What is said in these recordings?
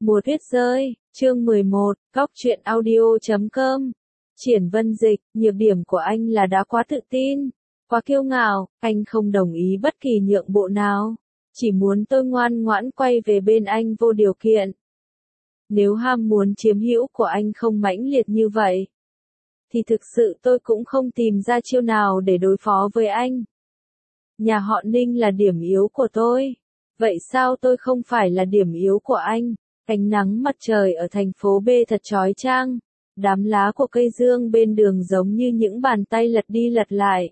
Mùa tuyết rơi, chương 11, Góc truyện audio.com. Triển Vân Dịch, nhược điểm của anh là đã quá tự tin, quá kiêu ngạo, anh không đồng ý bất kỳ nhượng bộ nào, chỉ muốn tôi ngoan ngoãn quay về bên anh vô điều kiện. Nếu ham muốn chiếm hữu của anh không mãnh liệt như vậy, thì thực sự tôi cũng không tìm ra chiêu nào để đối phó với anh. Nhà họ Ninh là điểm yếu của tôi, vậy sao tôi không phải là điểm yếu của anh? Ánh nắng mặt trời ở thành phố B thật chói chang, đám lá của cây dương bên đường giống như những bàn tay lật đi lật lại.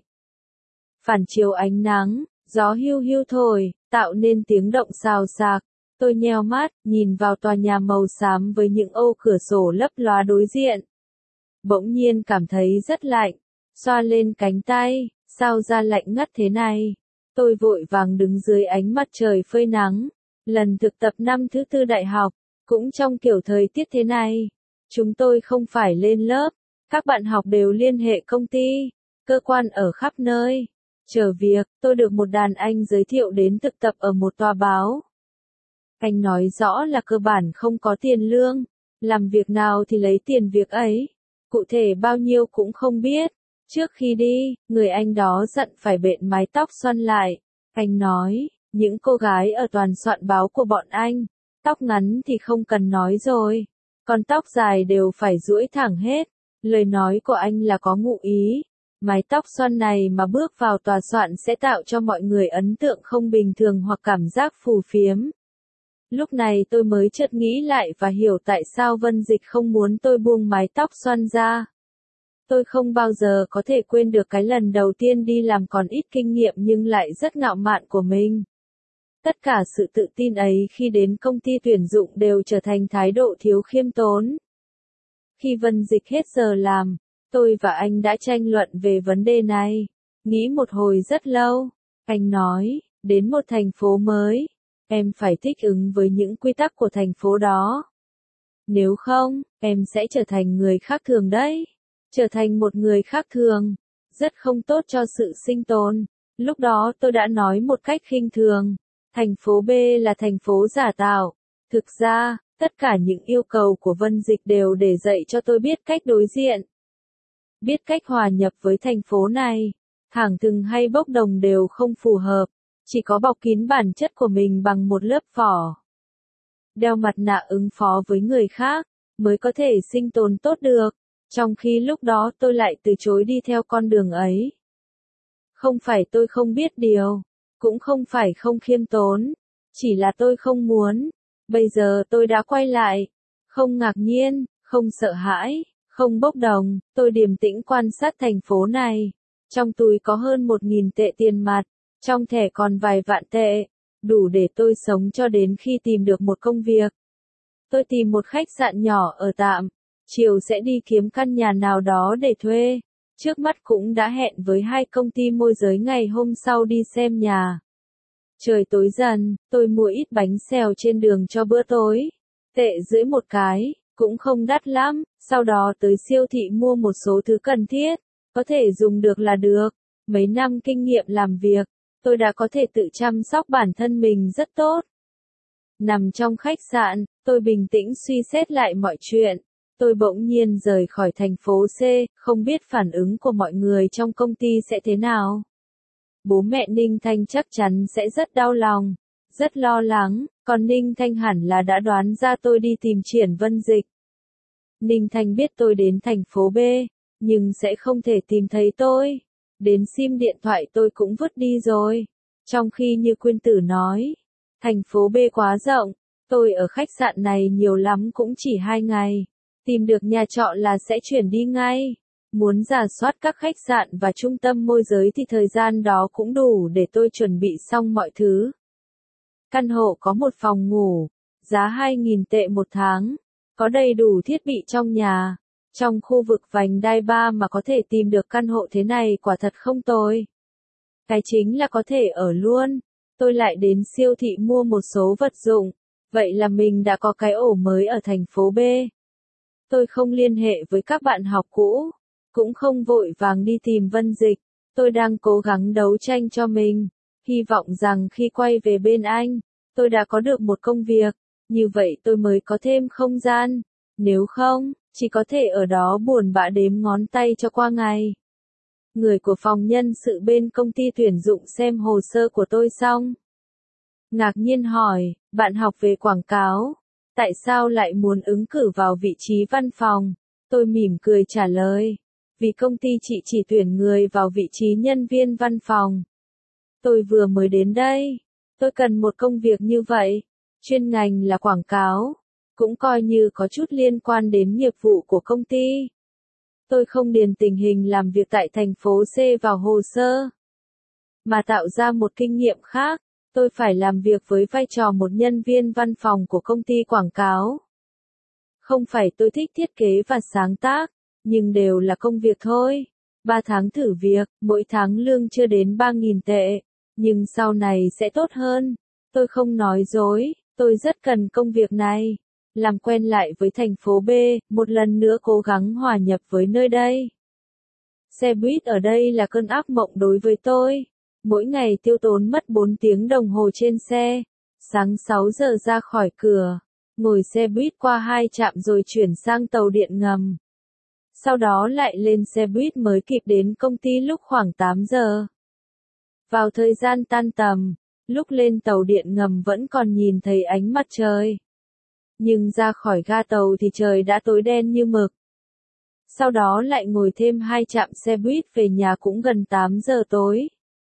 Phản chiếu ánh nắng, gió hiu hiu thổi, tạo nên tiếng động xào xạc. Tôi nheo mắt, nhìn vào tòa nhà màu xám với những ô cửa sổ lấp lóa đối diện. Bỗng nhiên cảm thấy rất lạnh, xoa lên cánh tay, sao da lạnh ngắt thế này? Tôi vội vàng đứng dưới ánh mặt trời phơi nắng. Lần thực tập năm thứ tư đại học, cũng trong kiểu thời tiết thế này, chúng tôi không phải lên lớp, các bạn học đều liên hệ công ty, cơ quan ở khắp nơi. Chờ việc, tôi được một đàn anh giới thiệu đến thực tập ở một tòa báo. Anh nói rõ là cơ bản không có tiền lương, làm việc nào thì lấy tiền việc ấy, cụ thể bao nhiêu cũng không biết. Trước khi đi, người anh đó dặn phải bện mái tóc xoăn lại. Anh nói, những cô gái ở toàn soạn báo của bọn anh, tóc ngắn thì không cần nói rồi, còn tóc dài đều phải duỗi thẳng hết. Lời nói của anh là có ngụ ý, mái tóc xoăn này mà bước vào tòa soạn sẽ tạo cho mọi người ấn tượng không bình thường hoặc cảm giác phù phiếm. Lúc này tôi mới chợt nghĩ lại và hiểu tại sao Vân Dịch không muốn tôi buông mái tóc xoăn ra. Tôi không bao giờ có thể quên được cái lần đầu tiên đi làm còn ít kinh nghiệm nhưng lại rất ngạo mạn của mình. Tất cả sự tự tin ấy khi đến công ty tuyển dụng đều trở thành thái độ thiếu khiêm tốn. Khi Vân Dịch hết giờ làm, tôi và anh đã tranh luận về vấn đề này. Nghĩ một hồi rất lâu, anh nói, đến một thành phố mới, em phải thích ứng với những quy tắc của thành phố đó. Nếu không, em sẽ trở thành người khác thường đấy. Trở thành một người khác thường, rất không tốt cho sự sinh tồn. Lúc đó tôi đã nói một cách khinh thường, thành phố B là thành phố giả tạo. Thực ra, tất cả những yêu cầu của Vân Dịch đều để dạy cho tôi biết cách đối diện. Biết cách hòa nhập với thành phố này, thẳng thừng hay bốc đồng đều không phù hợp, chỉ có bọc kín bản chất của mình bằng một lớp vỏ. Đeo mặt nạ ứng phó với người khác, mới có thể sinh tồn tốt được. Trong khi lúc đó tôi lại từ chối đi theo con đường ấy. Không phải tôi không biết điều, cũng không phải không khiêm tốn, chỉ là tôi không muốn. Bây giờ tôi đã quay lại, không ngạc nhiên, không sợ hãi, không bốc đồng, tôi điềm tĩnh quan sát thành phố này. Trong túi có hơn 1.000 tệ tiền mặt, trong thẻ còn vài vạn tệ, đủ để tôi sống cho đến khi tìm được một công việc. Tôi tìm một khách sạn nhỏ ở tạm. Chiều sẽ đi kiếm căn nhà nào đó để thuê. Trước mắt cũng đã hẹn với 2 công ty môi giới ngày hôm sau đi xem nhà. Trời tối dần, tôi mua ít bánh xèo trên đường cho bữa tối. Tệ một cái, cũng không đắt lắm. Sau đó tới siêu thị mua một số thứ cần thiết, có thể dùng được là được. Mấy năm kinh nghiệm làm việc, tôi đã có thể tự chăm sóc bản thân mình rất tốt. Nằm trong khách sạn, tôi bình tĩnh suy xét lại mọi chuyện. Tôi bỗng nhiên rời khỏi thành phố C, không biết phản ứng của mọi người trong công ty sẽ thế nào. Bố mẹ Ninh Thanh chắc chắn sẽ rất đau lòng, rất lo lắng, còn Ninh Thanh hẳn là đã đoán ra tôi đi tìm Triển Vân Dịch. Ninh Thanh biết tôi đến thành phố B, nhưng sẽ không thể tìm thấy tôi. Đến sim điện thoại tôi cũng vứt đi rồi. Trong khi như Quyên Tử nói, thành phố B quá rộng, tôi ở khách sạn này nhiều lắm cũng chỉ 2 ngày. Tìm được nhà trọ là sẽ chuyển đi ngay. Muốn rà soát các khách sạn và trung tâm môi giới thì thời gian đó cũng đủ để tôi chuẩn bị xong mọi thứ. Căn hộ có một phòng ngủ, giá 2.000 tệ một tháng, có đầy đủ thiết bị trong nhà. Trong khu vực vành đai 3 mà có thể tìm được căn hộ thế này quả thật không tồi. Cái chính là có thể ở luôn. Tôi lại đến siêu thị mua một số vật dụng, vậy là mình đã có cái ổ mới ở thành phố B. Tôi không liên hệ với các bạn học cũ, cũng không vội vàng đi tìm Vân Dịch. Tôi đang cố gắng đấu tranh cho mình, hy vọng rằng khi quay về bên anh, tôi đã có được một công việc, Như vậy tôi mới có thêm không gian. Nếu không, chỉ có thể ở đó buồn bã đếm ngón tay cho qua ngày. Người của phòng nhân sự bên công ty tuyển dụng xem hồ sơ của tôi xong. Ngạc nhiên hỏi, bạn học về quảng cáo, tại sao lại muốn ứng cử vào vị trí văn phòng? Tôi mỉm cười trả lời, vì công ty chị chỉ tuyển người vào vị trí nhân viên văn phòng. Tôi vừa mới đến đây, tôi cần một công việc như vậy, chuyên ngành là quảng cáo, cũng coi như có chút liên quan đến nghiệp vụ của công ty. Tôi không điền tình hình làm việc tại thành phố C vào hồ sơ, mà tạo ra một kinh nghiệm khác. Tôi phải làm việc với vai trò một nhân viên văn phòng của công ty quảng cáo. Không phải tôi thích thiết kế và sáng tác, nhưng đều là công việc thôi. 3 tháng thử việc, mỗi tháng lương chưa đến 3.000 tệ, nhưng sau này sẽ tốt hơn. Tôi không nói dối, tôi rất cần công việc này. Làm quen lại với thành phố B, một lần nữa cố gắng hòa nhập với nơi đây. Xe buýt ở đây là cơn ác mộng đối với tôi. Mỗi ngày tiêu tốn mất 4 tiếng đồng hồ trên xe. Sáng 6 giờ ra khỏi cửa, ngồi xe buýt qua 2 trạm rồi chuyển sang tàu điện ngầm. Sau đó lại lên xe buýt mới kịp đến công ty lúc khoảng 8 giờ. Vào thời gian tan tầm, lúc lên tàu điện ngầm vẫn còn nhìn thấy ánh mặt trời. Nhưng ra khỏi ga tàu thì trời đã tối đen như mực. Sau đó lại ngồi thêm 2 trạm xe buýt về nhà cũng gần 8 giờ tối.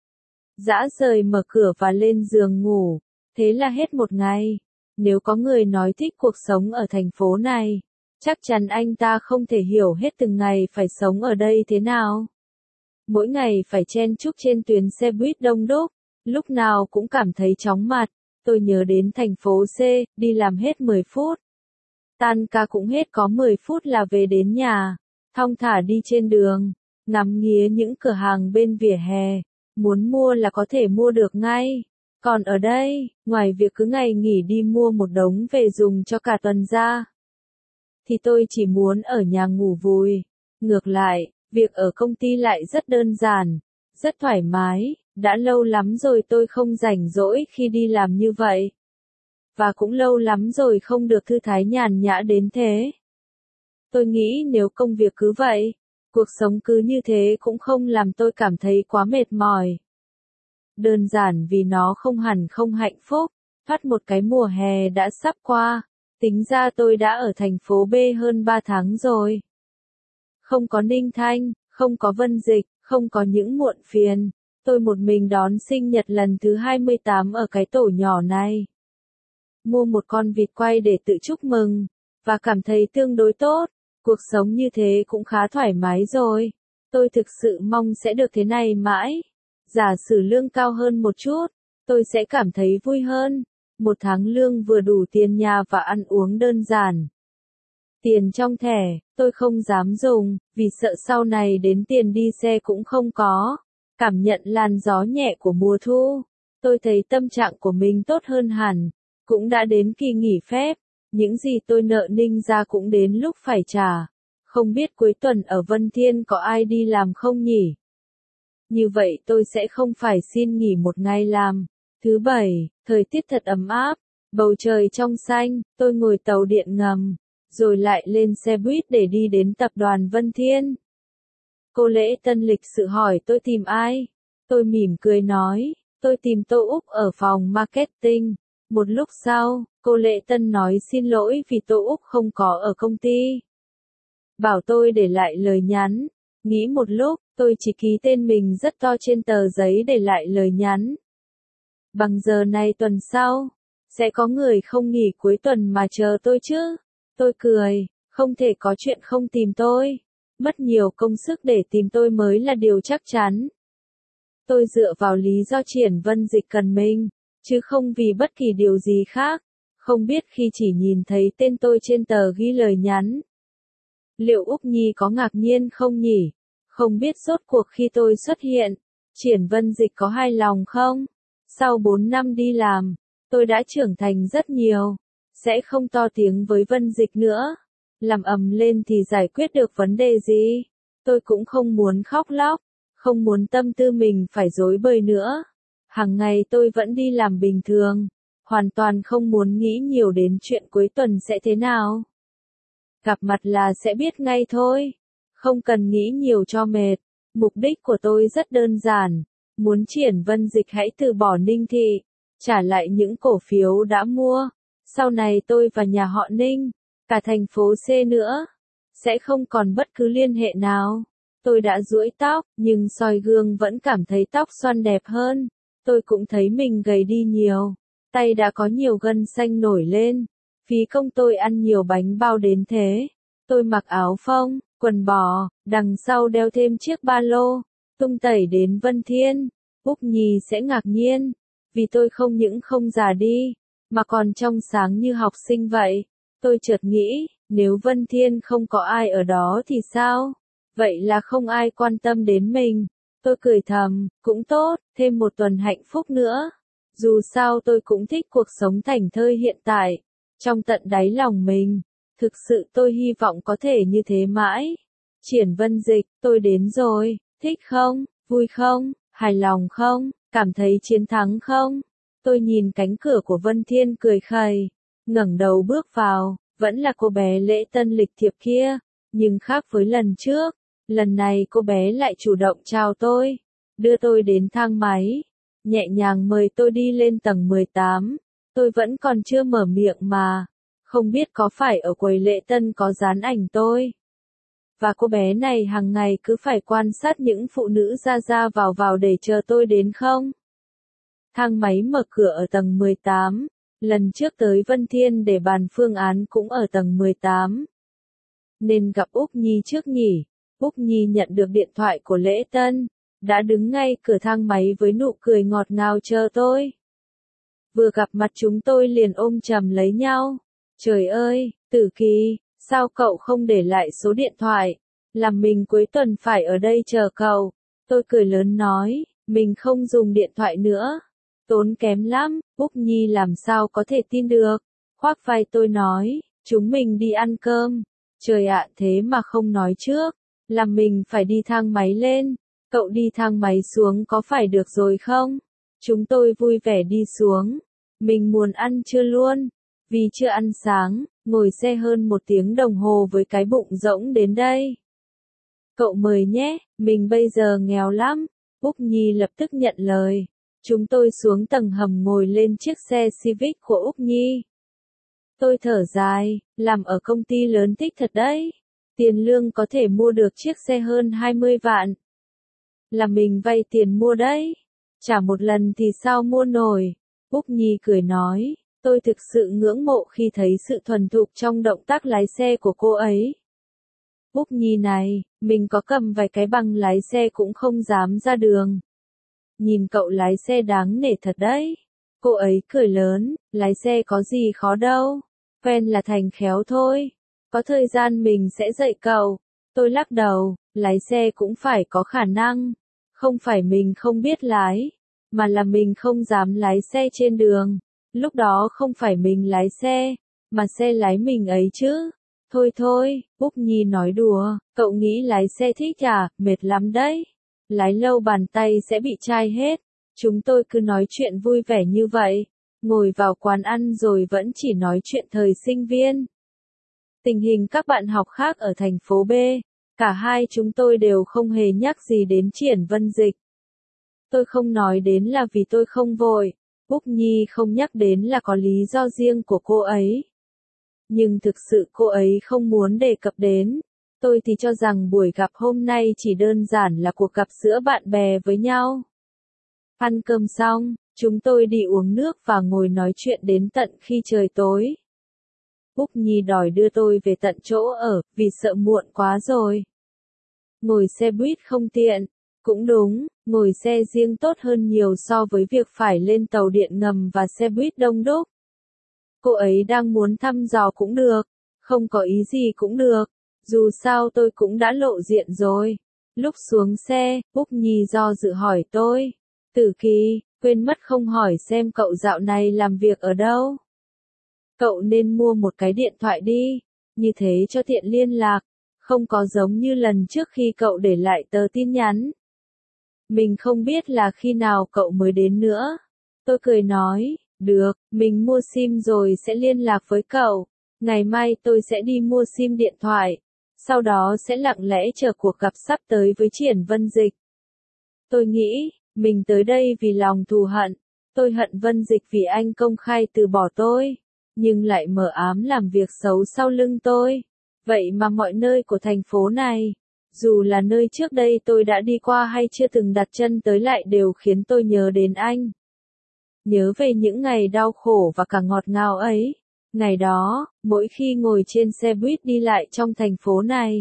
Dã rời mở cửa và lên giường ngủ, thế là hết một ngày. Nếu có người nói thích cuộc sống ở thành phố này, chắc chắn anh ta không thể hiểu hết từng ngày phải sống ở đây thế nào. Mỗi ngày phải chen chúc trên tuyến xe buýt đông đúc, lúc nào cũng cảm thấy chóng mặt. Tôi nhớ đến thành phố C, đi làm hết 10 phút. Tan ca cũng hết có 10 phút là về đến nhà, thong thả đi trên đường, ngắm nghía những cửa hàng bên vỉa hè. Muốn mua là có thể mua được ngay. Còn ở đây, ngoài việc cứ ngày nghỉ đi mua một đống về dùng cho cả tuần ra, thì tôi chỉ muốn ở nhà ngủ vùi. Ngược lại, việc ở công ty lại rất đơn giản, rất thoải mái, đã lâu lắm rồi tôi không rảnh rỗi khi đi làm như vậy. Và cũng lâu lắm rồi không được thư thái nhàn nhã đến thế. Tôi nghĩ nếu công việc cứ vậy, cuộc sống cứ như thế cũng không làm tôi cảm thấy quá mệt mỏi. Đơn giản vì nó không hẳn không hạnh phúc, thoát một cái mùa hè đã sắp qua, tính ra tôi đã ở thành phố B hơn 3 tháng rồi. Không có Ninh Thanh, không có Vân Dịch, không có những muộn phiền, tôi một mình đón sinh nhật lần thứ 28 ở cái tổ nhỏ này. Mua một con vịt quay để tự chúc mừng, và cảm thấy tương đối tốt, cuộc sống như thế cũng khá thoải mái rồi. Tôi thực sự mong sẽ được thế này mãi. Giả sử lương cao hơn một chút, tôi sẽ cảm thấy vui hơn. Một tháng lương vừa đủ tiền nhà và ăn uống đơn giản. Tiền trong thẻ, tôi không dám dùng, vì sợ sau này đến tiền đi xe cũng không có. Cảm nhận làn gió nhẹ của mùa thu, tôi thấy tâm trạng của mình tốt hơn hẳn. Cũng đã đến kỳ nghỉ phép, những gì tôi nợ Ninh ra cũng đến lúc phải trả. Không biết cuối tuần ở Vân Thiên có ai đi làm không nhỉ? Như vậy tôi sẽ không phải xin nghỉ một ngày làm. Thứ bảy, thời tiết thật ấm áp, bầu trời trong xanh, tôi ngồi tàu điện ngầm, rồi lại lên xe buýt để đi đến tập đoàn Vân Thiên. Cô Lễ Tân lịch sự hỏi tôi tìm ai? Tôi mỉm cười nói, tôi tìm Tô Úc ở phòng marketing. Một lúc sau, cô Lễ Tân nói xin lỗi vì Tô Úc không có ở công ty. Bảo tôi để lại lời nhắn. Nghĩ một lúc, tôi chỉ ký tên mình rất to trên tờ giấy để lại lời nhắn. Bằng giờ này tuần sau, sẽ có người không nghỉ cuối tuần mà chờ tôi chứ? Tôi cười, không thể có chuyện không tìm tôi. Mất nhiều công sức để tìm tôi mới là điều chắc chắn. Tôi dựa vào lý do Triển Vân Dịch cần mình, chứ không vì bất kỳ điều gì khác. Không biết khi chỉ nhìn thấy tên tôi trên tờ ghi lời nhắn, liệu Úc Nhi có ngạc nhiên không nhỉ? Không biết rốt cuộc khi tôi xuất hiện, Triển Vân Dịch có hài lòng không? Sau 4 năm đi làm, tôi đã trưởng thành rất nhiều. Sẽ không to tiếng với Vân Dịch nữa. Làm ầm lên thì giải quyết được vấn đề gì? Tôi cũng không muốn khóc lóc, không muốn tâm tư mình phải rối bời nữa. Hàng ngày tôi vẫn đi làm bình thường. hoàn toàn không muốn nghĩ nhiều đến chuyện cuối tuần sẽ thế nào. Gặp mặt là sẽ biết ngay thôi, không cần nghĩ nhiều cho mệt. Mục đích của tôi rất đơn giản, muốn Triển Vân Dịch hãy từ bỏ Ninh Thị, trả lại những cổ phiếu đã mua. Sau này tôi và nhà họ Ninh, cả thành phố C nữa, sẽ không còn bất cứ liên hệ nào. Tôi đã duỗi tóc, nhưng soi gương vẫn cảm thấy tóc xoăn đẹp hơn. Tôi cũng thấy mình gầy đi nhiều, tay đã có nhiều gân xanh nổi lên. Phí công tôi ăn nhiều bánh bao đến thế. Tôi mặc áo phông, quần bò, đằng sau đeo thêm chiếc ba lô, tung tẩy đến Vân Thiên. Úc Nhi sẽ ngạc nhiên, vì tôi không những không già đi, mà còn trong sáng như học sinh vậy. Tôi chợt nghĩ, nếu Vân Thiên không có ai ở đó thì sao? Vậy là không ai quan tâm đến mình. Tôi cười thầm, cũng tốt, thêm một tuần hạnh phúc nữa. Dù sao tôi cũng thích cuộc sống thảnh thơi hiện tại. Trong tận đáy lòng mình, thực sự tôi hy vọng có thể như thế mãi. Triển Vân Dịch, tôi đến rồi, thích không, vui không, hài lòng không, cảm thấy chiến thắng không? Tôi nhìn cánh cửa của Vân Thiên cười khẩy, ngẩng đầu bước vào, vẫn là cô bé lễ tân lịch thiệp kia, nhưng khác với lần trước, lần này cô bé lại chủ động chào tôi, đưa tôi đến thang máy, nhẹ nhàng mời tôi đi lên tầng 18. Tôi vẫn còn chưa mở miệng mà, không biết có phải ở quầy lễ tân có dán ảnh tôi. Và cô bé này hàng ngày cứ phải quan sát những phụ nữ ra ra vào vào để chờ tôi đến không? Thang máy mở cửa ở tầng 18, lần trước tới Vân Thiên để bàn phương án cũng ở tầng 18. Nên gặp Úc Nhi trước nhỉ? Úc Nhi nhận được điện thoại của lễ tân, đã đứng ngay cửa thang máy với nụ cười ngọt ngào chờ tôi. Vừa gặp mặt chúng tôi liền ôm chầm lấy nhau. Trời ơi, Tử Kỳ, sao cậu không để lại số điện thoại? Làm mình cuối tuần phải ở đây chờ cậu. Tôi cười lớn nói, mình không dùng điện thoại nữa. Tốn kém lắm, Úc Nhi làm sao có thể tin được. Khoác vai tôi nói, chúng mình đi ăn cơm. Trời ạ, thế mà không nói trước. Làm mình phải đi thang máy lên. Cậu đi thang máy xuống có phải được rồi không? Chúng tôi vui vẻ đi xuống. Mình muốn ăn trưa luôn. Vì chưa ăn sáng, ngồi xe hơn 1 tiếng đồng hồ với cái bụng rỗng đến đây. Cậu mời nhé, mình bây giờ nghèo lắm. Úc Nhi lập tức nhận lời. Chúng tôi xuống tầng hầm ngồi lên chiếc xe Civic của Úc Nhi. Tôi thở dài, làm ở công ty lớn thích thật đấy. Tiền lương có thể mua được chiếc xe hơn 20 vạn. Là mình vay tiền mua đấy. Trả một lần thì sao mua nổi. Úc Nhi cười nói, tôi thực sự ngưỡng mộ khi thấy sự thuần thục trong động tác lái xe của cô ấy. Úc Nhi này, mình có cầm vài cái bằng lái xe cũng không dám ra đường. Nhìn cậu lái xe đáng nể thật đấy. Cô ấy cười lớn, lái xe có gì khó đâu. Quen là thành khéo thôi. Có thời gian mình sẽ dạy cậu. Tôi lắc đầu, lái xe cũng phải có khả năng. Không phải mình không biết lái, mà là mình không dám lái xe trên đường. Lúc đó không phải mình lái xe, mà xe lái mình ấy chứ. Thôi thôi, Úc Nhi nói đùa, cậu nghĩ lái xe thích à, mệt lắm đấy. Lái lâu bàn tay sẽ bị chai hết. Chúng tôi cứ nói chuyện vui vẻ như vậy, ngồi vào quán ăn rồi vẫn chỉ nói chuyện thời sinh viên. Tình hình các bạn học khác ở thành phố B, cả hai chúng tôi đều không hề nhắc gì đến Triển Vân Dịch. Tôi không nói đến là vì tôi không vội, Úc Nhi không nhắc đến là có lý do riêng của cô ấy. Nhưng thực sự cô ấy không muốn đề cập đến. Tôi thì cho rằng buổi gặp hôm nay chỉ đơn giản là cuộc gặp giữa bạn bè với nhau. Ăn cơm xong, chúng tôi đi uống nước và ngồi nói chuyện đến tận khi trời tối. Úc Nhi đòi đưa tôi về tận chỗ ở, vì sợ muộn quá rồi. Ngồi xe buýt không tiện. Cũng đúng, ngồi xe riêng tốt hơn nhiều so với việc phải lên tàu điện ngầm và xe buýt đông đúc. Cô ấy đang muốn thăm dò cũng được, không có ý gì cũng được. Dù sao tôi cũng đã lộ diện rồi. Lúc xuống xe, Úc Nhi do dự hỏi tôi. Tử Kỳ, quên mất không hỏi xem cậu dạo này làm việc ở đâu. Cậu nên mua một cái điện thoại đi, như thế cho tiện liên lạc, không có giống như lần trước khi cậu để lại tờ tin nhắn. Mình không biết là khi nào cậu mới đến nữa. Tôi cười nói, Được, mình mua sim rồi sẽ liên lạc với cậu. Ngày mai tôi sẽ đi mua sim điện thoại. Sau đó sẽ lặng lẽ chờ cuộc gặp sắp tới với Triển Vân Dịch. Tôi nghĩ, mình tới đây vì lòng thù hận. Tôi hận Vân Dịch vì anh công khai từ bỏ tôi, nhưng lại mờ ám làm việc xấu sau lưng tôi. Vậy mà mọi nơi của thành phố này, dù là nơi trước đây tôi đã đi qua hay chưa từng đặt chân tới lại đều khiến tôi nhớ đến anh. Nhớ về những ngày đau khổ và cả ngọt ngào ấy. Ngày đó, mỗi khi ngồi trên xe buýt đi lại trong thành phố này,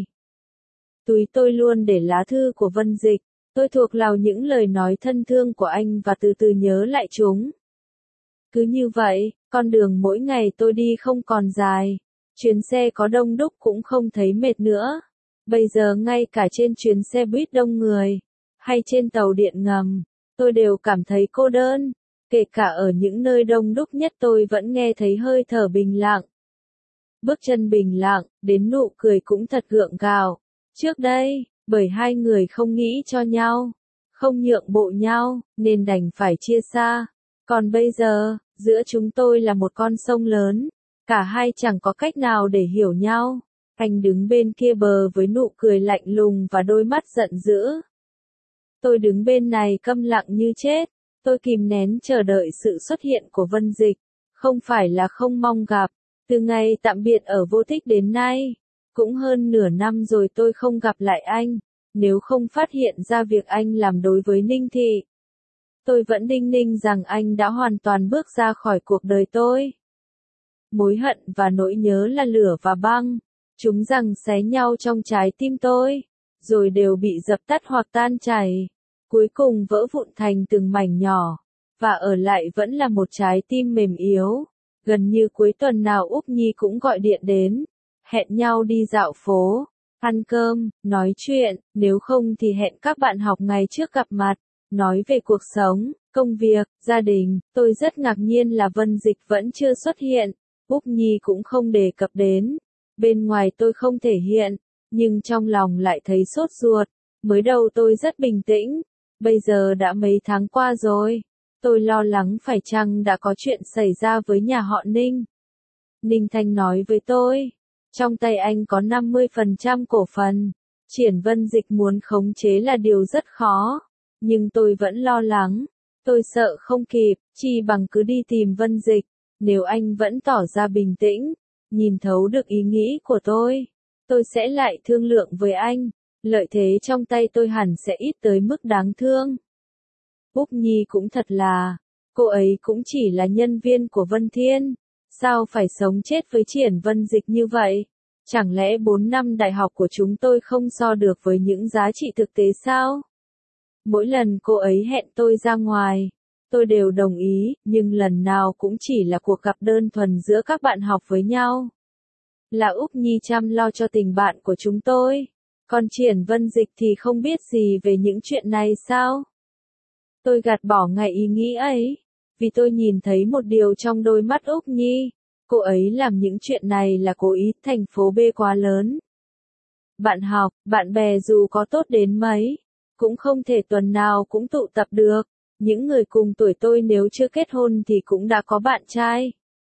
túi tôi luôn để lá thư của Vân Dịch. Tôi thuộc lào những lời nói thân thương của anh và từ từ nhớ lại chúng. Cứ như vậy, con đường mỗi ngày tôi đi không còn dài. Chuyến xe có đông đúc cũng không thấy mệt nữa. Bây giờ ngay cả trên chuyến xe buýt đông người, hay trên tàu điện ngầm, tôi đều cảm thấy cô đơn. Kể cả ở những nơi đông đúc nhất tôi vẫn nghe thấy hơi thở bình lặng. Bước chân bình lặng, đến nụ cười cũng thật gượng gạo. Trước đây, bởi hai người không nghĩ cho nhau, không nhượng bộ nhau, nên đành phải chia xa. Còn bây giờ, giữa chúng tôi là một con sông lớn, cả hai chẳng có cách nào để hiểu nhau. Anh đứng bên kia bờ với nụ cười lạnh lùng và đôi mắt giận dữ. Tôi đứng bên này câm lặng như chết. Tôi kìm nén chờ đợi sự xuất hiện của Vân Dịch, không phải là không mong gặp. Từ ngày tạm biệt ở Vô Tích đến nay, cũng hơn nửa năm rồi tôi không gặp lại anh. Nếu không phát hiện ra việc anh làm đối với Ninh Thị, tôi vẫn đinh ninh rằng anh đã hoàn toàn bước ra khỏi cuộc đời tôi. Mối hận và nỗi nhớ là lửa và băng, chúng giằng xé nhau trong trái tim tôi, rồi đều bị dập tắt hoặc tan chảy. Cuối cùng vỡ vụn thành từng mảnh nhỏ, và ở lại vẫn là một trái tim mềm yếu. Gần như cuối tuần nào Úc Nhi cũng gọi điện đến, hẹn nhau đi dạo phố, ăn cơm, nói chuyện, nếu không thì hẹn các bạn học ngày trước gặp mặt, nói về cuộc sống, công việc, gia đình. Tôi rất ngạc nhiên là Vân Dịch vẫn chưa xuất hiện, Úc Nhi cũng không đề cập đến. Bên ngoài tôi không thể hiện, nhưng trong lòng lại thấy sốt ruột. Mới đầu tôi rất bình tĩnh. Bây giờ đã mấy tháng qua rồi, tôi lo lắng phải chăng đã có chuyện xảy ra với nhà họ Ninh. Ninh Thanh nói với tôi, trong tay anh có 50% cổ phần, Triển Vân Dịch muốn khống chế là điều rất khó, nhưng tôi vẫn lo lắng, tôi sợ không kịp, chi bằng cứ đi tìm Vân Dịch, nếu anh vẫn tỏ ra bình tĩnh, nhìn thấu được ý nghĩ của tôi sẽ lại thương lượng với anh. Lợi thế trong tay tôi hẳn sẽ ít tới mức đáng thương. Úc Nhi cũng thật là, cô ấy cũng chỉ là nhân viên của Vân Thiên, sao phải sống chết với Triển Vân Dịch như vậy? Chẳng lẽ 4 năm đại học của chúng tôi không so được với những giá trị thực tế sao? Mỗi lần cô ấy hẹn tôi ra ngoài, tôi đều đồng ý, nhưng lần nào cũng chỉ là cuộc gặp đơn thuần giữa các bạn học với nhau. Là Úc Nhi chăm lo cho tình bạn của chúng tôi. Còn Triển Vân Dịch thì không biết gì về những chuyện này sao? Tôi gạt bỏ ngay ý nghĩ ấy, vì tôi nhìn thấy một điều trong đôi mắt Úc Nhi. Cô ấy làm những chuyện này là cố ý, thành phố B quá lớn. Bạn học, bạn bè dù có tốt đến mấy, cũng không thể tuần nào cũng tụ tập được. Những người cùng tuổi tôi nếu chưa kết hôn thì cũng đã có bạn trai.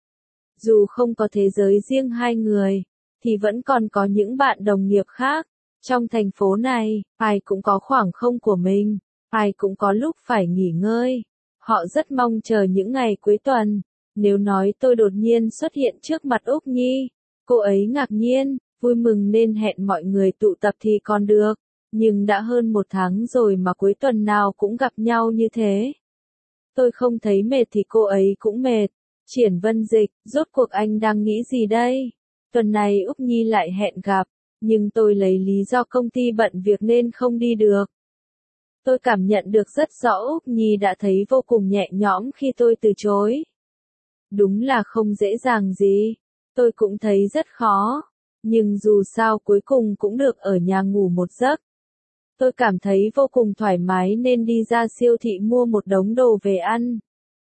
Dù không có thế giới riêng hai người, thì vẫn còn có những bạn đồng nghiệp khác. Trong thành phố này, ai cũng có khoảng không của mình, ai cũng có lúc phải nghỉ ngơi. Họ rất mong chờ những ngày cuối tuần. Nếu nói tôi đột nhiên xuất hiện trước mặt Úc Nhi, cô ấy ngạc nhiên, vui mừng nên hẹn mọi người tụ tập thì còn được. Nhưng đã hơn 1 tháng rồi mà cuối tuần nào cũng gặp nhau như thế. Tôi không thấy mệt thì cô ấy cũng mệt. Triển Vân Dịch, rốt cuộc anh đang nghĩ gì đây? Tuần này Úc Nhi lại hẹn gặp. Nhưng tôi lấy lý do công ty bận việc nên không đi được. Tôi cảm nhận được rất rõ Úc Nhi đã thấy vô cùng nhẹ nhõm khi tôi từ chối. Đúng là không dễ dàng gì. Tôi cũng thấy rất khó. Nhưng dù sao cuối cùng cũng được ở nhà ngủ một giấc. Tôi cảm thấy vô cùng thoải mái nên đi ra siêu thị mua một đống đồ về ăn.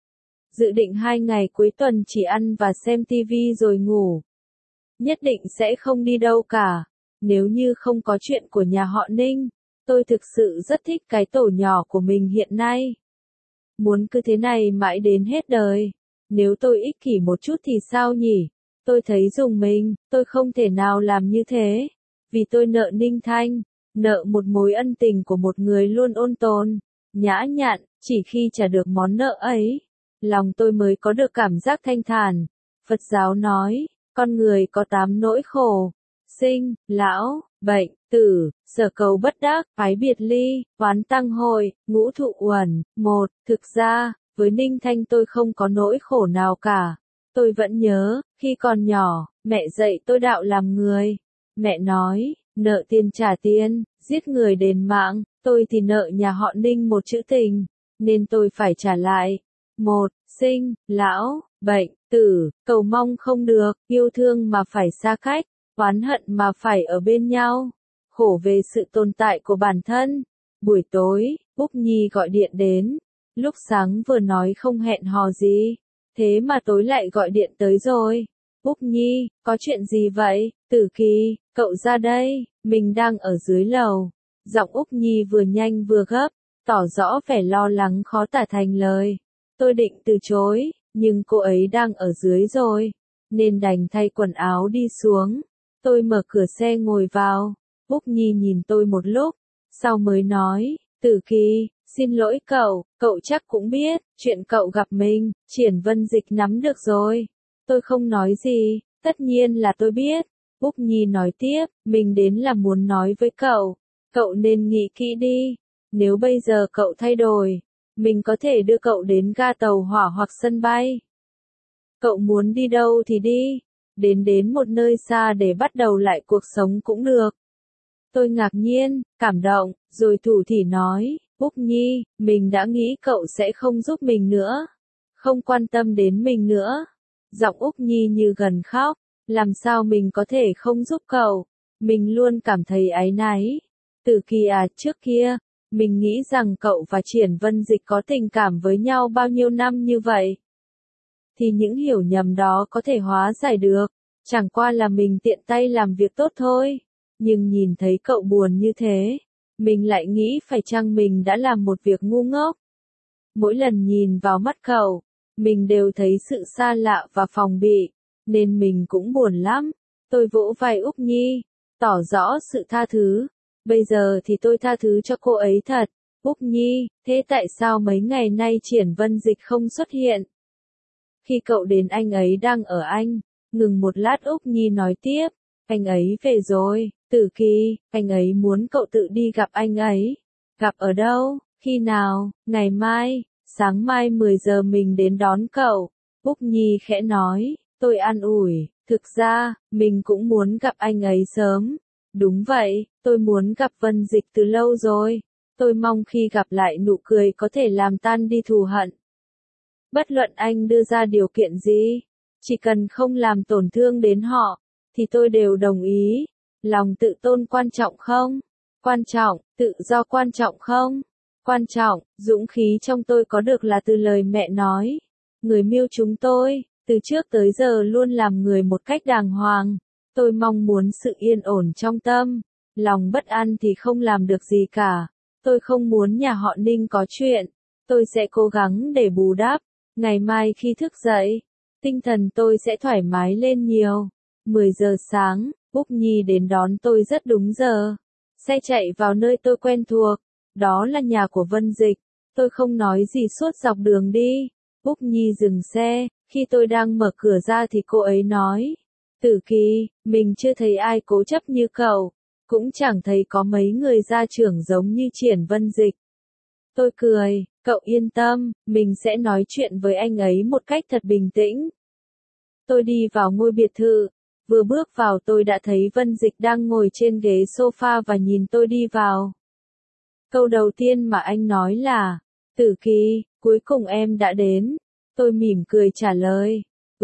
Dự định 2 ngày cuối tuần chỉ ăn và xem TV rồi ngủ. Nhất định sẽ không đi đâu cả. Nếu như không có chuyện của nhà họ Ninh, tôi thực sự rất thích cái tổ nhỏ của mình hiện nay. Muốn cứ thế này mãi đến hết đời. Nếu tôi ích kỷ một chút thì sao nhỉ? Tôi thấy rùng mình, tôi không thể nào làm như thế. Vì tôi nợ Ninh Thanh, nợ một mối ân tình của một người luôn ôn tồn, nhã nhặn, chỉ khi trả được món nợ ấy, lòng tôi mới có được cảm giác thanh thản. Phật giáo nói, con người có 8 nỗi khổ, sinh, lão, bệnh, tử, sở cầu bất đắc, ái biệt ly, oán tăng hội, ngũ thụ uẩn. Thực ra, với Ninh Thanh tôi không có nỗi khổ nào cả. Tôi vẫn nhớ, khi còn nhỏ, mẹ dạy tôi đạo làm người. Mẹ nói, nợ tiền trả tiền, giết người đền mạng, tôi thì nợ nhà họ Ninh một chữ tình, nên tôi phải trả lại. Sinh, lão, bệnh, tử, cầu mong không được, yêu thương mà phải xa cách, oán hận mà phải ở bên nhau, khổ về sự tồn tại của bản thân. Buổi tối, Úc Nhi gọi điện đến, lúc sáng vừa nói không hẹn hò gì, thế mà tối lại gọi điện tới rồi. Úc Nhi, có chuyện gì vậy? Tử Kỳ, cậu ra đây, mình đang ở dưới lầu. Giọng Úc Nhi vừa nhanh vừa gấp, tỏ rõ vẻ lo lắng khó tả thành lời. Tôi định từ chối, nhưng cô ấy đang ở dưới rồi, nên đành thay quần áo đi xuống. Tôi mở cửa xe ngồi vào, Úc Nhi nhìn tôi một lúc, sau mới nói, Tử Kỳ, xin lỗi cậu chắc cũng biết, chuyện cậu gặp mình, Triển Vân Dịch nắm được rồi. Tôi không nói gì, tất nhiên là tôi biết. Úc Nhi nói tiếp, mình đến là muốn nói với cậu nên nghĩ kỹ đi. Nếu bây giờ cậu thay đổi, mình có thể đưa cậu đến ga tàu hỏa hoặc sân bay. Cậu muốn đi đâu thì đi, đến một nơi xa để bắt đầu lại cuộc sống cũng được. Tôi ngạc nhiên, cảm động, rồi thủ thỉ nói, Úc Nhi, mình đã nghĩ cậu sẽ không giúp mình nữa, không quan tâm đến mình nữa. Giọng Úc Nhi như gần khóc, làm sao mình có thể không giúp cậu, mình luôn cảm thấy áy náy. Tử Kỳ à, trước kia, mình nghĩ rằng cậu và Triển Vân Dịch có tình cảm với nhau bao nhiêu năm như vậy. Thì những hiểu nhầm đó có thể hóa giải được, chẳng qua là mình tiện tay làm việc tốt thôi. Nhưng nhìn thấy cậu buồn như thế, mình lại nghĩ phải chăng mình đã làm một việc ngu ngốc. Mỗi lần nhìn vào mắt cậu, mình đều thấy sự xa lạ và phòng bị, nên mình cũng buồn lắm. Tôi vỗ vai Úc Nhi, tỏ rõ sự tha thứ. Bây giờ thì tôi tha thứ cho cô ấy thật. Úc Nhi, thế tại sao mấy ngày nay Triển Vân Dịch không xuất hiện? Khi cậu đến anh ấy đang ở Anh. Ngừng một lát Úc Nhi nói tiếp, anh ấy về rồi. Tử Kỳ, anh ấy muốn cậu tự đi gặp anh ấy. Gặp ở đâu? Khi nào? Ngày mai, sáng mai 10 giờ mình đến đón cậu. Úc Nhi khẽ nói, tôi an ủi, thực ra, mình cũng muốn gặp anh ấy sớm. Đúng vậy, tôi muốn gặp Vân Dịch từ lâu rồi. Tôi mong khi gặp lại nụ cười có thể làm tan đi thù hận. Bất luận anh đưa ra điều kiện gì, chỉ cần không làm tổn thương đến họ, thì tôi đều đồng ý. Lòng tự tôn quan trọng không? Quan trọng, tự do quan trọng không? Quan trọng, dũng khí trong tôi có được là từ lời mẹ nói. Người Miêu chúng tôi, từ trước tới giờ luôn làm người một cách đàng hoàng. Tôi mong muốn sự yên ổn trong tâm. Lòng bất an thì không làm được gì cả. Tôi không muốn nhà họ Ninh có chuyện. Tôi sẽ cố gắng để bù đắp. Ngày mai khi thức dậy, tinh thần tôi sẽ thoải mái lên nhiều. 10 giờ sáng, Úc Nhi đến đón tôi rất đúng giờ. Xe chạy vào nơi tôi quen thuộc. Đó là nhà của Vân Dịch. Tôi không nói gì suốt dọc đường đi. Úc Nhi dừng xe. Khi tôi đang mở cửa ra thì cô ấy nói, Tử Kỳ, mình chưa thấy ai cố chấp như cậu. Cũng chẳng thấy có mấy người gia trưởng giống như Triển Vân Dịch. Tôi cười, cậu yên tâm, mình sẽ nói chuyện với anh ấy một cách thật bình tĩnh. Tôi đi vào ngôi biệt thự. Vừa bước vào tôi đã thấy Vân Dịch đang ngồi trên ghế sofa và nhìn tôi đi vào. Câu đầu tiên mà anh nói là, Tử Kỳ, cuối cùng em đã đến. Tôi mỉm cười trả lời,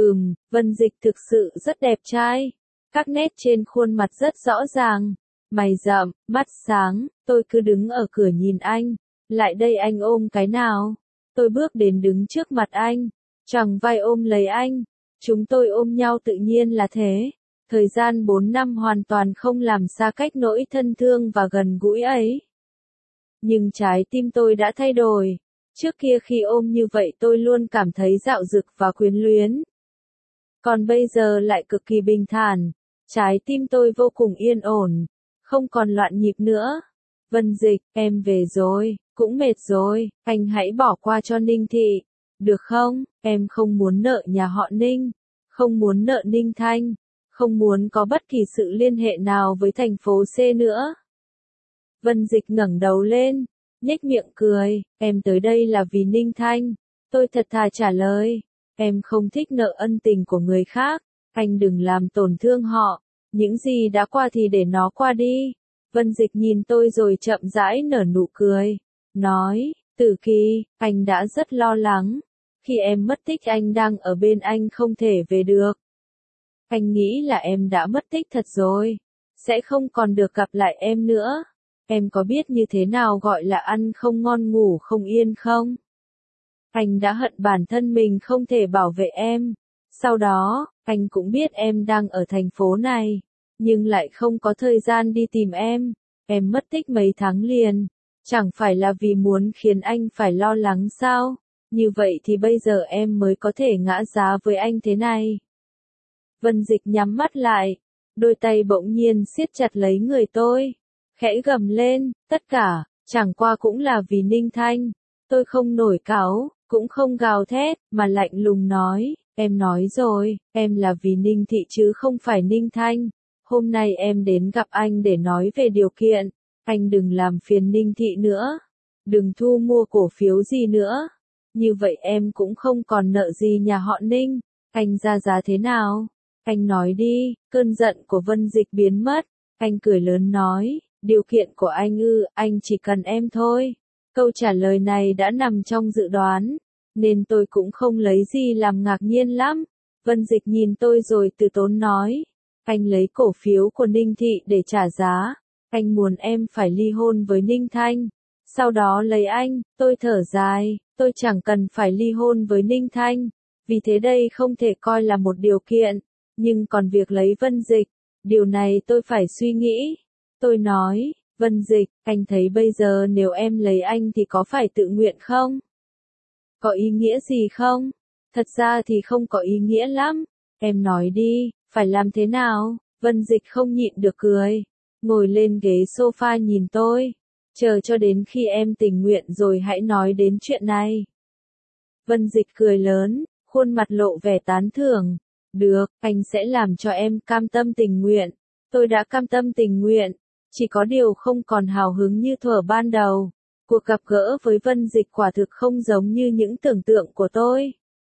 Vân Dịch thực sự rất đẹp trai. Các nét trên khuôn mặt rất rõ ràng. Mày rậm, mắt sáng, tôi cứ đứng ở cửa nhìn anh. Lại đây anh ôm cái nào. Tôi bước đến đứng trước mặt anh. Choàng vai ôm lấy anh. Chúng tôi ôm nhau tự nhiên là thế. Thời gian 4 năm hoàn toàn không làm xa cách nỗi thân thương và gần gũi ấy. Nhưng trái tim tôi đã thay đổi. Trước kia khi ôm như vậy tôi luôn cảm thấy dạo dực và quyến luyến. Còn bây giờ lại cực kỳ bình thản, trái tim tôi vô cùng yên ổn, không còn loạn nhịp nữa. Vân Dịch, em về rồi, cũng mệt rồi, anh hãy bỏ qua cho Ninh Thị, được không? Em không muốn nợ nhà họ Ninh, không muốn nợ Ninh Thanh, không muốn có bất kỳ sự liên hệ nào với thành phố C nữa. Vân Dịch ngẩng đầu lên, nhếch miệng cười, em tới đây là vì Ninh Thanh. Tôi thật thà trả lời, em không thích nợ ân tình của người khác, anh đừng làm tổn thương họ, những gì đã qua thì để nó qua đi. Vân Dịch nhìn tôi rồi chậm rãi nở nụ cười, nói, Tử Kỳ, anh đã rất lo lắng, khi em mất tích anh đang ở bên anh không thể về được. Anh nghĩ là em đã mất tích thật rồi, sẽ không còn được gặp lại em nữa. Em có biết như thế nào gọi là ăn không ngon ngủ không yên không? Anh đã hận bản thân mình không thể bảo vệ em. Sau đó, anh cũng biết em đang ở thành phố này, nhưng lại không có thời gian đi tìm em. Em mất tích mấy tháng liền, chẳng phải là vì muốn khiến anh phải lo lắng sao? Như vậy thì bây giờ em mới có thể ngã giá với anh thế này. Vân Dịch nhắm mắt lại, đôi tay bỗng nhiên siết chặt lấy người tôi, khẽ gầm lên, tất cả, chẳng qua cũng là vì Ninh Thanh. Tôi không nổi cáu, cũng không gào thét, mà lạnh lùng nói, em nói rồi, em là vì Ninh Thị chứ không phải Ninh Thanh. Hôm nay em đến gặp anh để nói về điều kiện, anh đừng làm phiền Ninh Thị nữa, đừng thu mua cổ phiếu gì nữa. Như vậy em cũng không còn nợ gì nhà họ Ninh, anh ra giá thế nào? Anh nói đi, cơn giận của Vân Dịch biến mất, anh cười lớn nói, điều kiện của anh anh chỉ cần em thôi. Câu trả lời này đã nằm trong dự đoán, nên tôi cũng không lấy gì làm ngạc nhiên lắm. Vân Dịch nhìn tôi rồi từ tốn nói, anh lấy cổ phiếu của Ninh Thị để trả giá, anh muốn em phải ly hôn với Ninh Thanh, sau đó lấy anh. Tôi thở dài, tôi chẳng cần phải ly hôn với Ninh Thanh, vì thế đây không thể coi là một điều kiện, nhưng còn việc lấy Vân Dịch, điều này tôi phải suy nghĩ. Tôi nói, Vân Dịch, anh thấy bây giờ nếu em lấy anh thì có phải tự nguyện không? Có ý nghĩa gì không? Thật ra thì không có ý nghĩa lắm. Em nói đi, phải làm thế nào? Vân Dịch không nhịn được cười, ngồi lên ghế sofa nhìn tôi. Chờ cho đến khi em tình nguyện rồi hãy nói đến chuyện này. Vân Dịch cười lớn, khuôn mặt lộ vẻ tán thưởng. Được, anh sẽ làm cho em cam tâm tình nguyện. Tôi đã cam tâm tình nguyện, chỉ có điều không còn hào hứng như thuở ban đầu. Cuộc gặp gỡ với Vân Dịch quả thực không giống như những tưởng tượng của tôi.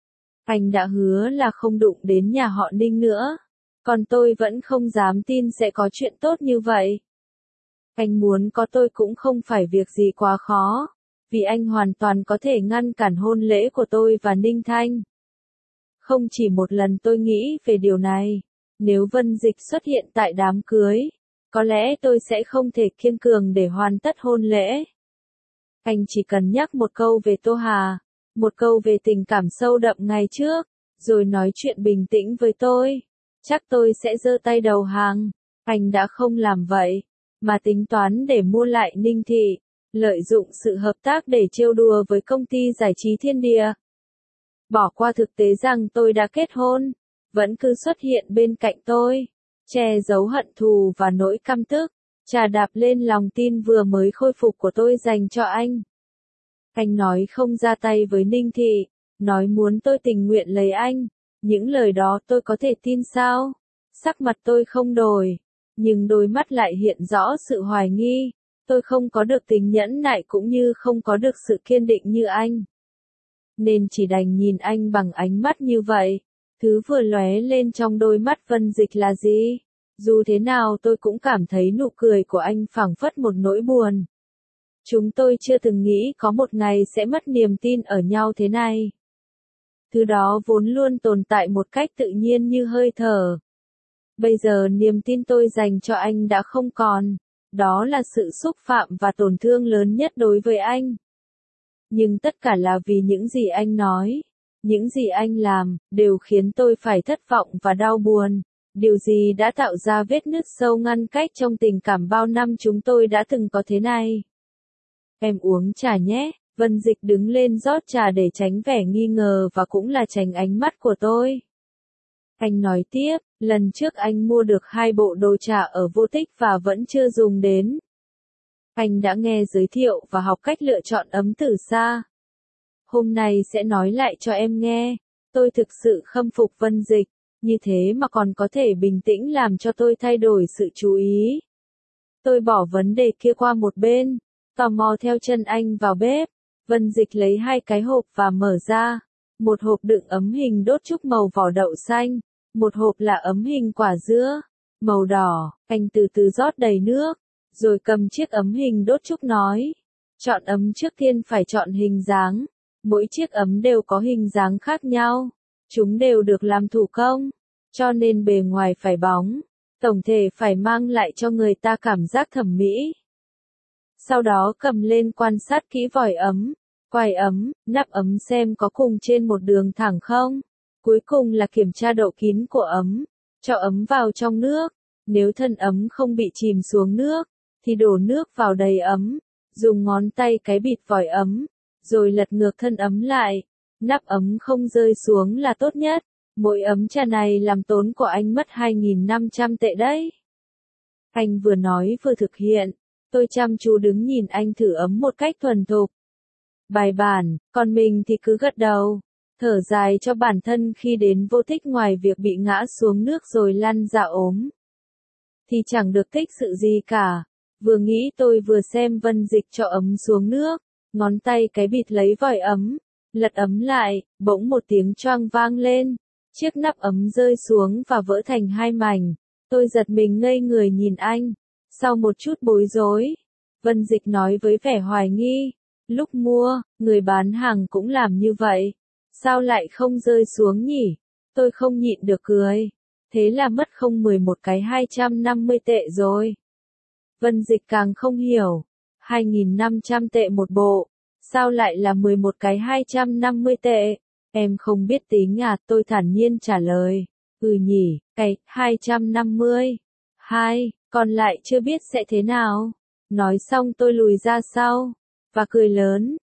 Anh đã hứa là không đụng đến nhà họ Ninh nữa, còn tôi vẫn không dám tin sẽ có chuyện tốt như vậy. Anh muốn có tôi cũng không phải việc gì quá khó, vì anh hoàn toàn có thể ngăn cản hôn lễ của tôi và Ninh Thanh. Không chỉ một lần tôi nghĩ về điều này, nếu Vân Dịch xuất hiện tại đám cưới, có lẽ tôi sẽ không thể kiên cường để hoàn tất hôn lễ. Anh chỉ cần nhắc một câu về Tô Hà, một câu về tình cảm sâu đậm ngày trước, rồi nói chuyện bình tĩnh với tôi, chắc tôi sẽ giơ tay đầu hàng. Anh đã không làm vậy, mà tính toán để mua lại Ninh Thị, lợi dụng sự hợp tác để trêu đùa với công ty giải trí Thiên Địa. Bỏ qua thực tế rằng tôi đã kết hôn, vẫn cứ xuất hiện bên cạnh tôi, che giấu hận thù và nỗi căm tức, chà đạp lên lòng tin vừa mới khôi phục của tôi dành cho anh. Anh nói không ra tay với Ninh Thị, nói muốn tôi tình nguyện lấy anh, những lời đó tôi có thể tin sao? Sắc mặt tôi không đổi, nhưng đôi mắt lại hiện rõ sự hoài nghi, tôi không có được tính nhẫn nại cũng như không có được sự kiên định như anh. Nên chỉ đành nhìn anh bằng ánh mắt như vậy. Thứ vừa lóe lên trong đôi mắt Vân Dịch là gì? Dù thế nào tôi cũng cảm thấy nụ cười của anh phảng phất một nỗi buồn. Chúng tôi chưa từng nghĩ có một ngày sẽ mất niềm tin ở nhau thế này. Thứ đó vốn luôn tồn tại một cách tự nhiên như hơi thở. Bây giờ niềm tin tôi dành cho anh đã không còn. Đó là sự xúc phạm và tổn thương lớn nhất đối với anh. Nhưng tất cả là vì những gì anh nói, những gì anh làm, đều khiến tôi phải thất vọng và đau buồn. Điều gì đã tạo ra vết nứt sâu ngăn cách trong tình cảm bao năm chúng tôi đã từng có thế này? Em uống trà nhé. Vân Dịch đứng lên rót trà để tránh vẻ nghi ngờ và cũng là tránh ánh mắt của tôi. Anh nói tiếp, lần trước anh mua được 2 bộ đồ trà ở Vô Tích và vẫn chưa dùng đến. Anh đã nghe giới thiệu và học cách lựa chọn ấm từ xa. Hôm nay sẽ nói lại cho em nghe. Tôi thực sự khâm phục Vân Dịch, như thế mà còn có thể bình tĩnh làm cho tôi thay đổi sự chú ý. Tôi bỏ vấn đề kia qua một bên, tò mò theo chân anh vào bếp. Vân Dịch lấy 2 cái hộp và mở ra. Một hộp đựng ấm hình đốt trúc màu vỏ đậu xanh, một hộp là ấm hình quả dứa, màu đỏ. Anh từ từ rót đầy nước, rồi cầm chiếc ấm hình đốt trúc nói. Chọn ấm trước tiên phải chọn hình dáng. Mỗi chiếc ấm đều có hình dáng khác nhau. Chúng đều được làm thủ công, cho nên bề ngoài phải bóng. Tổng thể phải mang lại cho người ta cảm giác thẩm mỹ. Sau đó cầm lên quan sát kỹ vòi ấm, quai ấm, nắp ấm xem có cùng trên một đường thẳng không. Cuối cùng là kiểm tra độ kín của ấm, cho ấm vào trong nước. Nếu thân ấm không bị chìm xuống nước, thì đổ nước vào đầy ấm. Dùng ngón tay cái bịt vòi ấm, rồi lật ngược thân ấm lại. Nắp ấm không rơi xuống là tốt nhất. Mỗi ấm trà này làm tốn của anh mất 2.500 tệ đấy. Anh vừa nói vừa thực hiện. Tôi chăm chú đứng nhìn anh thử ấm một cách thuần thục, bài bản, còn mình thì cứ gật đầu, thở dài cho bản thân khi đến Vô Tích ngoài việc bị ngã xuống nước rồi lăn ra ốm. Thì chẳng được tích sự gì cả. Vừa nghĩ tôi vừa xem Vân Dịch cho ấm xuống nước, ngón tay cái bịt lấy vòi ấm, lật ấm lại, bỗng một tiếng choang vang lên. Chiếc nắp ấm rơi xuống và vỡ thành 2 mảnh. Tôi giật mình ngây người nhìn anh. Sau một chút bối rối, Vân Dịch nói với vẻ hoài nghi. Lúc mua, người bán hàng cũng làm như vậy. Sao lại không rơi xuống nhỉ? Tôi không nhịn được cười. Thế là mất không 11 cái 250 tệ rồi. Vân Dịch càng không hiểu. 2.500 tệ một bộ. Sao lại là 11 cái 250 tệ? Em không biết tính à? Tôi thản nhiên trả lời. Ừ nhỉ, cái 250. Còn lại chưa biết sẽ thế nào. Nói xong tôi lùi ra sau, và cười lớn.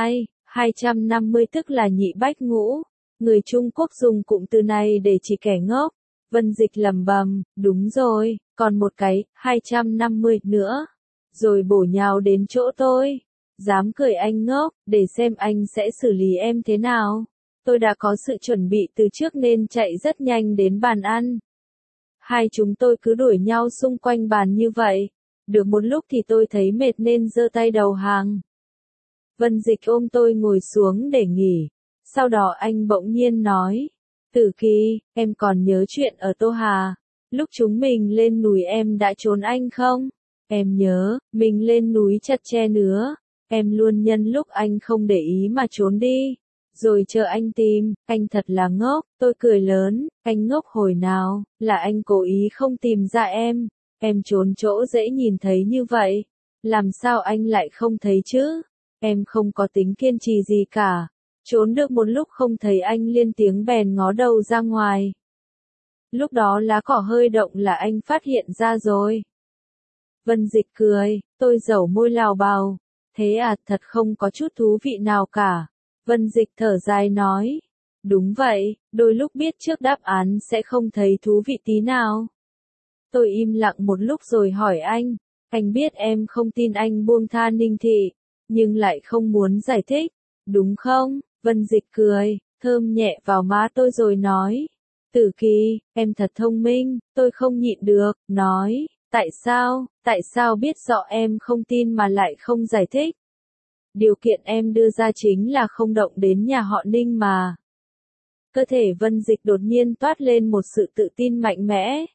250 tức là nhị bách ngũ. Người Trung Quốc dùng cụm từ này để chỉ kẻ ngốc. Vân Dịch lẩm bẩm, đúng rồi, còn một cái, 250 nữa. Rồi bổ nhào đến chỗ tôi. Dám cười anh ngốc, để xem anh sẽ xử lý em thế nào. Tôi đã có sự chuẩn bị từ trước nên chạy rất nhanh đến bàn ăn. Hai chúng tôi cứ đuổi nhau xung quanh bàn như vậy. Được một lúc thì tôi thấy mệt nên giơ tay đầu hàng. Vân Dịch ôm tôi ngồi xuống để nghỉ. Sau đó anh bỗng nhiên nói. Tử Kỳ, em còn nhớ chuyện ở Tô Hà. Lúc chúng mình lên núi em đã trốn anh không? Em nhớ, mình lên núi chặt tre nứa. Em luôn nhân lúc anh không để ý mà trốn đi. Rồi chờ anh tìm, anh thật là ngốc. Tôi cười lớn, anh ngốc hồi nào, là anh cố ý không tìm ra em trốn chỗ dễ nhìn thấy như vậy. Làm sao anh lại không thấy chứ? Em không có tính kiên trì gì cả. Trốn được một lúc không thấy anh liên tiếng bèn ngó đầu ra ngoài. Lúc đó lá cỏ hơi động là anh phát hiện ra rồi. Vân Dịch cười, tôi dẩu môi lào bào. Thế à, thật không có chút thú vị nào cả. Vân Dịch thở dài nói. Đúng vậy, đôi lúc biết trước đáp án sẽ không thấy thú vị tí nào. Tôi im lặng một lúc rồi hỏi anh biết em không tin anh buông tha Ninh Thị, nhưng lại không muốn giải thích, đúng không? Vân Dịch cười, thơm nhẹ vào má tôi rồi nói. Tử Kỳ, em thật thông minh, tôi không nhịn được, nói, tại sao biết rõ em không tin mà lại không giải thích? Điều kiện em đưa ra chính là không động đến nhà họ Ninh mà. Cơ thể Vân Dịch đột nhiên toát lên một sự tự tin mạnh mẽ.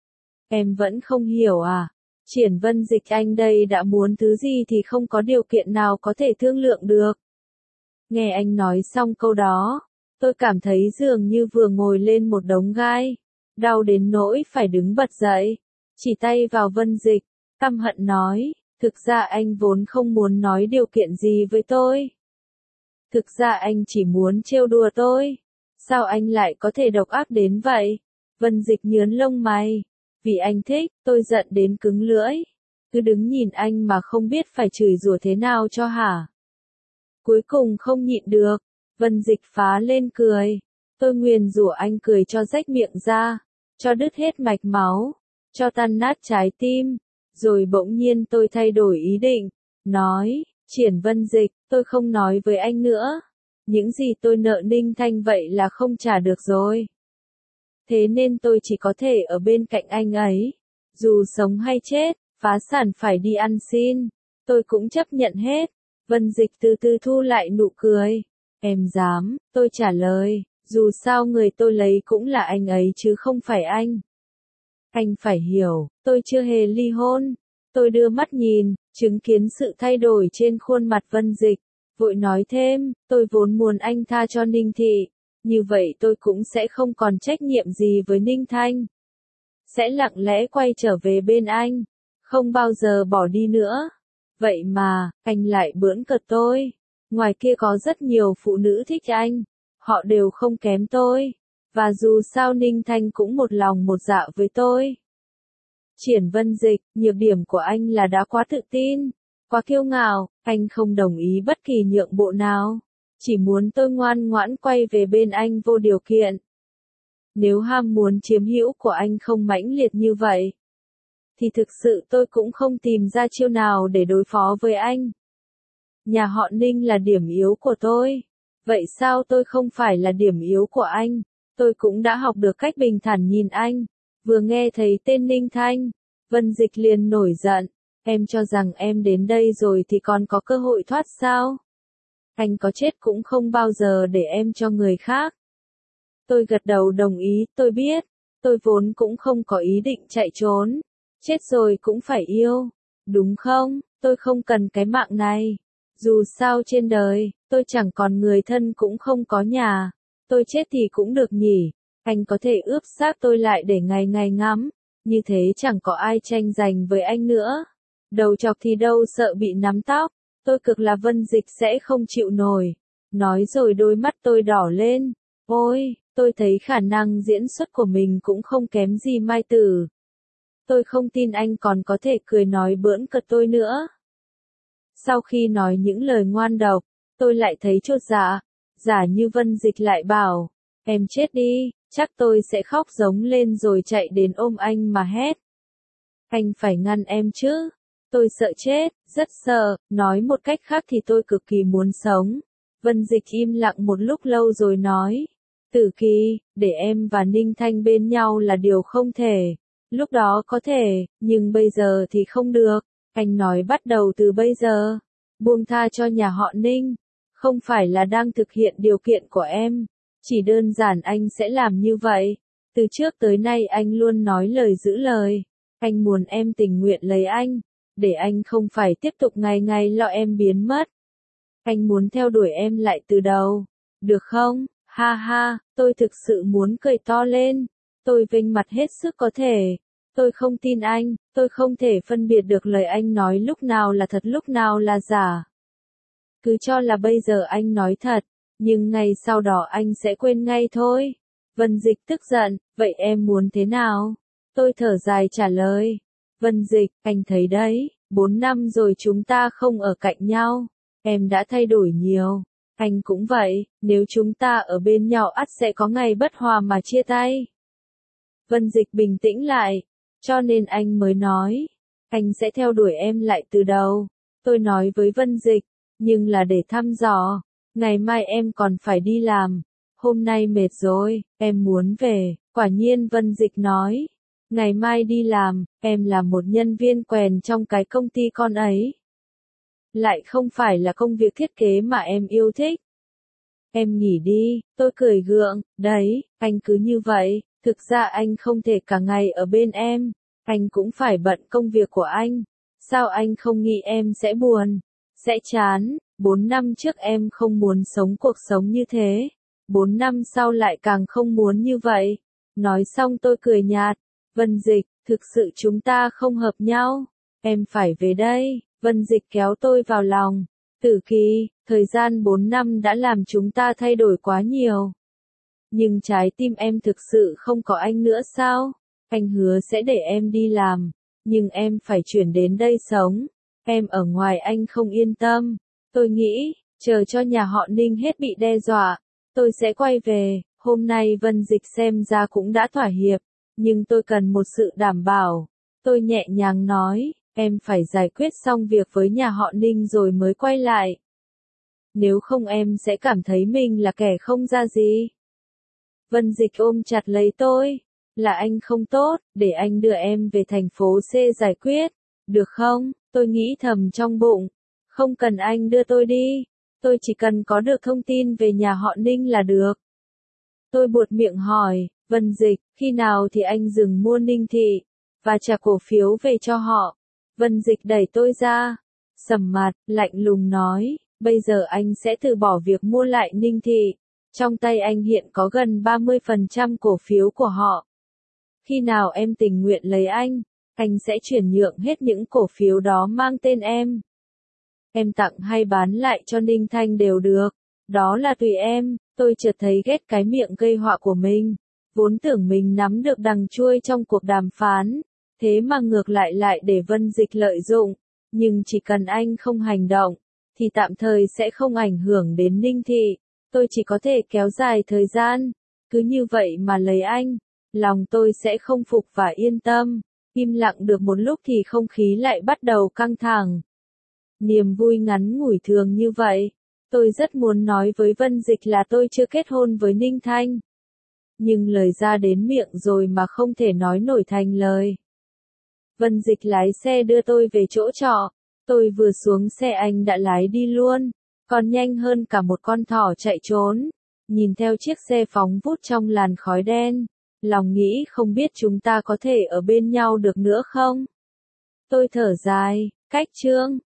Em vẫn không hiểu à? Triển Vân Dịch anh đây đã muốn thứ gì thì không có điều kiện nào có thể thương lượng được. Nghe anh nói xong câu đó, tôi cảm thấy dường như vừa ngồi lên một đống gai, đau đến nỗi phải đứng bật dậy, chỉ tay vào Vân Dịch, căm hận nói, thực ra anh vốn không muốn nói điều kiện gì với tôi. Thực ra anh chỉ muốn trêu đùa tôi. Sao anh lại có thể độc ác đến vậy? Vân Dịch nhướng lông mày. Vì anh thích, tôi giận đến cứng lưỡi. Cứ đứng nhìn anh mà không biết phải chửi rủa thế nào cho hả? Cuối cùng không nhịn được, Vân Dịch phá lên cười. Tôi nguyền rủa anh cười cho rách miệng ra, cho đứt hết mạch máu, cho tan nát trái tim. Rồi bỗng nhiên tôi thay đổi ý định, nói, Triển Vân Dịch, tôi không nói với anh nữa. Những gì tôi nợ Ninh Thanh vậy là không trả được rồi. Thế nên tôi chỉ có thể ở bên cạnh anh ấy. Dù sống hay chết, phá sản phải đi ăn xin. Tôi cũng chấp nhận hết. Vân Dịch từ từ thu lại nụ cười. Em dám, tôi trả lời. Dù sao người tôi lấy cũng là anh ấy chứ không phải anh. Anh phải hiểu, tôi chưa hề ly hôn. Tôi đưa mắt nhìn, chứng kiến sự thay đổi trên khuôn mặt Vân Dịch. Vội nói thêm, tôi vốn muốn anh tha cho Ninh Thị. Như vậy tôi cũng sẽ không còn trách nhiệm gì với Ninh Thanh. Sẽ lặng lẽ quay trở về bên anh. Không bao giờ bỏ đi nữa. Vậy mà, anh lại bỡn cợt tôi. Ngoài kia có rất nhiều phụ nữ thích anh. Họ đều không kém tôi. Và dù sao Ninh Thanh cũng một lòng một dạ với tôi. Triển Vân Dịch, nhược điểm của anh là đã quá tự tin. Quá kiêu ngạo, anh không đồng ý bất kỳ nhượng bộ nào. Chỉ muốn tôi ngoan ngoãn quay về bên anh vô điều kiện. Nếu ham muốn chiếm hữu của anh không mãnh liệt như vậy, thì thực sự tôi cũng không tìm ra chiêu nào để đối phó với anh. Nhà họ Ninh là điểm yếu của tôi. Vậy sao tôi không phải là điểm yếu của anh? Tôi cũng đã học được cách bình thản nhìn anh. Vừa nghe thấy tên Ninh Thanh, Vân Dịch liền nổi giận. Em cho rằng em đến đây rồi thì còn có cơ hội thoát sao? Anh có chết cũng không bao giờ để em cho người khác. Tôi gật đầu đồng ý, tôi biết. Tôi vốn cũng không có ý định chạy trốn. Chết rồi cũng phải yêu. Đúng không? Tôi không cần cái mạng này. Dù sao trên đời, tôi chẳng còn người thân cũng không có nhà. Tôi chết thì cũng được nhỉ. Anh có thể ướp xác tôi lại để ngày ngày ngắm. Như thế chẳng có ai tranh giành với anh nữa. Đầu chọc thì đâu sợ bị nắm tóc. Tôi cực là Vân Dịch sẽ không chịu nổi. Nói rồi đôi mắt tôi đỏ lên. Ôi, tôi thấy khả năng diễn xuất của mình cũng không kém gì Mai Tử. Tôi không tin anh còn có thể cười nói bỡn cợt tôi nữa. Sau khi nói những lời ngoan độc, tôi lại thấy chột dạ. Giả như Vân Dịch lại bảo, em chết đi, chắc tôi sẽ khóc giống lên rồi chạy đến ôm anh mà hét. Anh phải ngăn em chứ. Tôi sợ chết, rất sợ, nói một cách khác thì tôi cực kỳ muốn sống. Vân Dịch im lặng một lúc lâu rồi nói, Tử Kỳ, để em và Ninh Thanh bên nhau là điều không thể. Lúc đó có thể, nhưng bây giờ thì không được. Anh nói bắt đầu từ bây giờ, buông tha cho nhà họ Ninh. Không phải là đang thực hiện điều kiện của em, chỉ đơn giản anh sẽ làm như vậy. Từ trước tới nay anh luôn nói lời giữ lời. Anh muốn em tình nguyện lấy anh, để anh không phải tiếp tục ngày ngày lo em biến mất. Anh muốn theo đuổi em lại từ đầu. Được không? Ha ha, tôi thực sự muốn cười to lên. Tôi vênh mặt hết sức có thể. Tôi không tin anh, tôi không thể phân biệt được lời anh nói lúc nào là thật lúc nào là giả. Cứ cho là bây giờ anh nói thật, nhưng ngày sau đó anh sẽ quên ngay thôi. Vân Dịch tức giận, vậy em muốn thế nào? Tôi thở dài trả lời. Vân Dịch, anh thấy đấy, 4 năm rồi chúng ta không ở cạnh nhau. Em đã thay đổi nhiều. Anh cũng vậy, nếu chúng ta ở bên nhau ắt sẽ có ngày bất hòa mà chia tay. Vân Dịch bình tĩnh lại, cho nên anh mới nói, anh sẽ theo đuổi em lại từ đầu. Tôi nói với Vân Dịch, nhưng là để thăm dò, ngày mai em còn phải đi làm. Hôm nay mệt rồi, em muốn về. Quả nhiên Vân Dịch nói, ngày mai đi làm, em là một nhân viên quèn trong cái công ty con ấy. Lại không phải là công việc thiết kế mà em yêu thích. Em nghỉ đi, tôi cười gượng, đấy, anh cứ như vậy, thực ra anh không thể cả ngày ở bên em, anh cũng phải bận công việc của anh. Sao anh không nghĩ em sẽ buồn, sẽ chán? 4 năm trước em không muốn sống cuộc sống như thế, 4 năm sau lại càng không muốn như vậy. Nói xong tôi cười nhạt, Vân Dịch, thực sự chúng ta không hợp nhau, em phải về đây. Vân Dịch kéo tôi vào lòng, Tử Kỳ, thời gian 4 năm đã làm chúng ta thay đổi quá nhiều. Nhưng trái tim em thực sự không có anh nữa sao? Anh hứa sẽ để em đi làm, nhưng em phải chuyển đến đây sống. Em ở ngoài anh không yên tâm. Tôi nghĩ, Chờ cho nhà họ Ninh hết bị đe dọa, tôi sẽ quay về. Hôm nay Vân Dịch xem ra cũng đã thỏa hiệp, nhưng tôi cần một sự đảm bảo. Tôi nhẹ nhàng nói, em phải giải quyết xong việc với nhà họ Ninh rồi mới quay lại. Nếu không em sẽ cảm thấy mình là kẻ không ra gì. Vân Dịch ôm chặt lấy tôi, là anh không tốt, để anh đưa em về thành phố C giải quyết, được không? Tôi nghĩ thầm trong bụng, không cần anh đưa tôi đi, tôi chỉ cần có được thông tin về nhà họ Ninh là được. Tôi buột miệng hỏi, Vân Dịch, khi nào thì anh dừng mua Ninh Thị, và trả cổ phiếu về cho họ? Vân Dịch đẩy tôi ra, sầm mặt, lạnh lùng nói, bây giờ anh sẽ từ bỏ việc mua lại Ninh Thị. Trong tay anh hiện có gần 30% cổ phiếu của họ. Khi nào em tình nguyện lấy anh sẽ chuyển nhượng hết những cổ phiếu đó mang tên em. Em tặng hay bán lại cho Ninh Thanh đều được, đó là tùy em. Tôi chợt thấy ghét cái miệng gây họa của mình, vốn tưởng mình nắm được đằng chuôi trong cuộc đàm phán, thế mà ngược lại để Vân Dịch lợi dụng, nhưng chỉ cần anh không hành động, thì tạm thời sẽ không ảnh hưởng đến Ninh Thị, tôi chỉ có thể kéo dài thời gian, cứ như vậy mà lấy anh, lòng tôi sẽ không phục và yên tâm. Im lặng được một lúc thì không khí lại bắt đầu căng thẳng. Niềm vui ngắn ngủi thường như vậy. Tôi rất muốn nói với Vân Dịch là tôi chưa kết hôn với Ninh Thanh. Nhưng lời ra đến miệng rồi mà không thể nói nổi thành lời. Vân Dịch lái xe đưa tôi về chỗ trọ. Tôi vừa xuống xe anh đã lái đi luôn. Còn nhanh hơn cả một con thỏ chạy trốn. Nhìn theo chiếc xe phóng vút trong làn khói đen. Lòng nghĩ không biết chúng ta có thể ở bên nhau được nữa không? Tôi thở dài, cách chương.